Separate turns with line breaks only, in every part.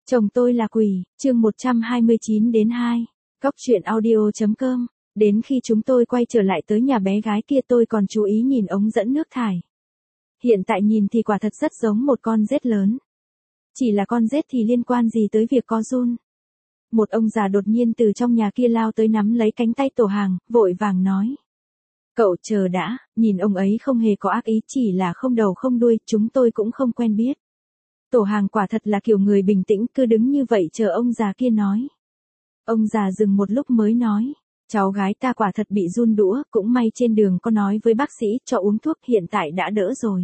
Chồng tôi là quỷ, chương 129 đến 2. Cóc truyện audio.com. Đến khi chúng tôi quay trở lại tới nhà bé gái kia tôi còn chú ý nhìn ống dẫn nước thải. Hiện tại nhìn thì quả thật rất giống một con rết lớn. Chỉ là con rết thì liên quan gì tới việc có giun. Một ông già đột nhiên từ trong nhà kia lao tới nắm lấy cánh tay Tổ Hàng, vội vàng nói. Cậu chờ đã, nhìn ông ấy không hề có ác ý, chỉ là không đầu không đuôi, chúng tôi cũng không quen biết. Tổ Hàng quả thật là kiểu người bình tĩnh, cứ đứng như vậy chờ ông già kia nói. Ông già dừng một lúc mới nói, cháu gái ta quả thật bị giun đũa, cũng may trên đường có nói với bác sĩ cho uống thuốc, hiện tại đã đỡ rồi.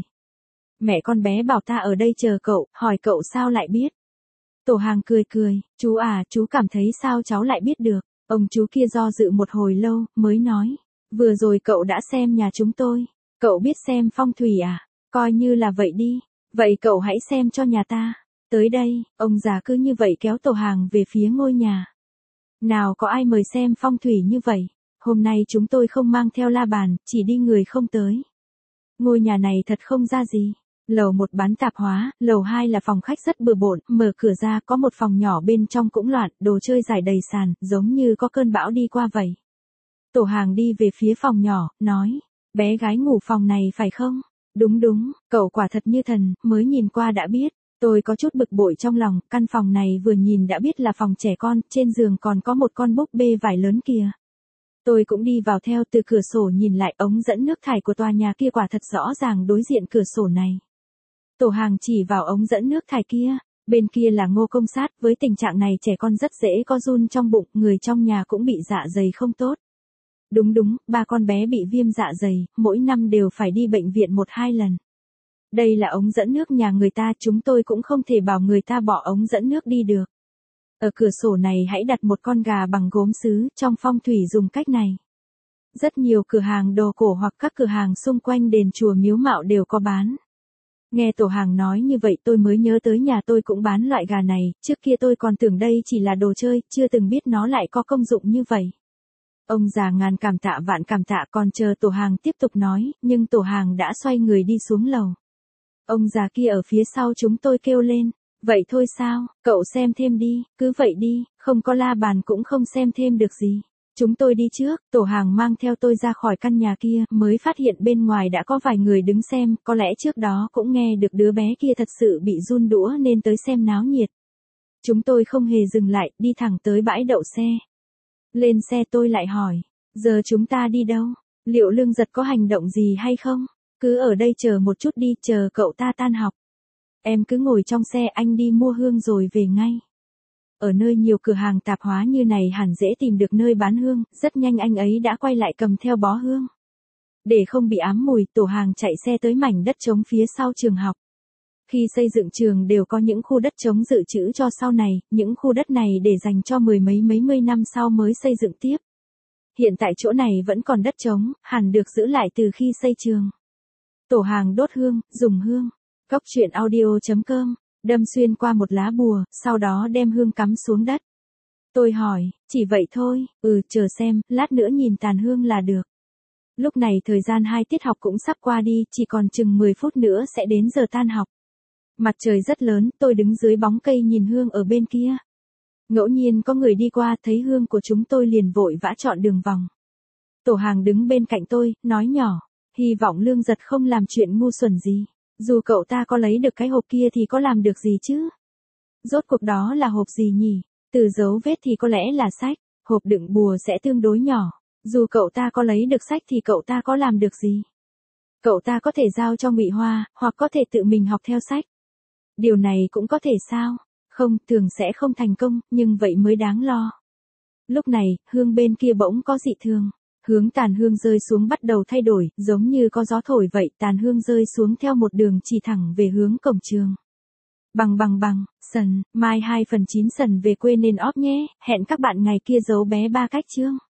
Mẹ con bé bảo ta ở đây chờ cậu, hỏi cậu sao lại biết. Tổ Hàng cười cười, chú à, chú cảm thấy sao cháu lại biết được. Ông chú kia do dự một hồi lâu, mới nói, vừa rồi cậu đã xem nhà chúng tôi, cậu biết xem phong thủy à, coi như là vậy đi. Vậy cậu hãy xem cho nhà ta. Tới đây, ông già cứ như vậy kéo Tổ Hàng về phía ngôi nhà. Nào có ai mời xem phong thủy như vậy. Hôm nay chúng tôi không mang theo la bàn, chỉ đi người không tới. Ngôi nhà này thật không ra gì. Lầu 1 bán tạp hóa, lầu 2 là phòng khách rất bừa bộn, mở cửa ra có một phòng nhỏ bên trong cũng loạn, đồ chơi rải đầy sàn, giống như có cơn bão đi qua vậy. Tổ Hàng đi về phía phòng nhỏ, nói, bé gái ngủ phòng này phải không? Đúng, cậu quả thật như thần, mới nhìn qua đã biết. Tôi có chút bực bội trong lòng, căn phòng này vừa nhìn đã biết là phòng trẻ con, trên giường còn có một con búp bê vải lớn kìa. Tôi cũng đi vào theo, từ cửa sổ nhìn lại, ống dẫn nước thải của tòa nhà kia quả thật rõ ràng đối diện cửa sổ này. Tổ Hàng chỉ vào ống dẫn nước thải kia, bên kia là Ngô Công Sát, với tình trạng này trẻ con rất dễ có giun trong bụng, người trong nhà cũng bị dạ dày không tốt. Đúng, ba con bé bị viêm dạ dày, mỗi năm đều phải đi bệnh viện 1-2 lần. Đây là ống dẫn nước nhà người ta, chúng tôi cũng không thể bảo người ta bỏ ống dẫn nước đi được. Ở cửa sổ này hãy đặt một con gà bằng gốm sứ, trong phong thủy dùng cách này. Rất nhiều cửa hàng đồ cổ hoặc các cửa hàng xung quanh đền chùa miếu mạo đều có bán. Nghe Tổ Hàng nói như vậy tôi mới nhớ tới nhà tôi cũng bán loại gà này, trước kia tôi còn tưởng đây chỉ là đồ chơi, chưa từng biết nó lại có công dụng như vậy. Ông già ngàn cảm tạ vạn cảm tạ, còn chờ Tổ Hàng tiếp tục nói, nhưng Tổ Hàng đã xoay người đi xuống lầu. Ông già kia ở phía sau chúng tôi kêu lên, vậy thôi sao, cậu xem thêm đi, cứ vậy đi, không có la bàn cũng không xem thêm được gì. Chúng tôi đi trước, Tổ Hàng mang theo tôi ra khỏi căn nhà kia, mới phát hiện bên ngoài đã có vài người đứng xem, có lẽ trước đó cũng nghe được đứa bé kia thật sự bị giun đũa nên tới xem náo nhiệt. Chúng tôi không hề dừng lại, đi thẳng tới bãi đậu xe. Lên xe tôi lại hỏi, giờ chúng ta đi đâu? Liệu Lương Giật có hành động gì hay không? Cứ ở đây chờ một chút đi, chờ cậu ta tan học. Em cứ ngồi trong xe, anh đi mua hương rồi về ngay. Ở nơi nhiều cửa hàng tạp hóa như này hẳn dễ tìm được nơi bán hương, rất nhanh anh ấy đã quay lại cầm theo bó hương. Để không bị ám mùi, Tổ Hàng chạy xe tới mảnh đất trống phía sau trường học. Khi xây dựng trường đều có những khu đất trống dự trữ cho sau này, những khu đất này để dành cho mười mấy mươi năm sau mới xây dựng tiếp. Hiện tại chỗ này vẫn còn đất trống, hẳn được giữ lại từ khi xây trường. Tổ Hàng đốt hương, dùng hương. Cóc truyện audio.com, đâm xuyên qua một lá bùa, sau đó đem hương cắm xuống đất. Tôi hỏi, chỉ vậy thôi, chờ xem, lát nữa nhìn tàn hương là được. Lúc này thời gian 2 tiết học cũng sắp qua đi, chỉ còn chừng 10 phút nữa sẽ đến giờ tan học. Mặt trời rất lớn, tôi đứng dưới bóng cây nhìn hương ở bên kia. Ngẫu nhiên có người đi qua, thấy hương của chúng tôi liền vội vã chọn đường vòng. Tổ Hàng đứng bên cạnh tôi, nói nhỏ, hy vọng Lương Giật không làm chuyện ngu xuẩn gì. Dù cậu ta có lấy được cái hộp kia thì có làm được gì chứ? Rốt cuộc đó là hộp gì nhỉ? Từ dấu vết thì có lẽ là sách, hộp đựng bùa sẽ tương đối nhỏ. Dù cậu ta có lấy được sách thì cậu ta có làm được gì? Cậu ta có thể giao cho Ngụy Hoa, hoặc có thể tự mình học theo sách. Điều này cũng có thể sao? Không, thường sẽ không thành công, nhưng vậy mới đáng lo. Lúc này, hương bên kia bỗng có dị thường. Hướng tàn hương rơi xuống bắt đầu thay đổi, giống như có gió thổi vậy, tàn hương rơi xuống theo một đường chỉ thẳng về hướng cổng trường. Bằng, sần, mai 2/9 sần về quê nên óp nhé, hẹn các bạn ngày kia giấu bé 3 cách chương.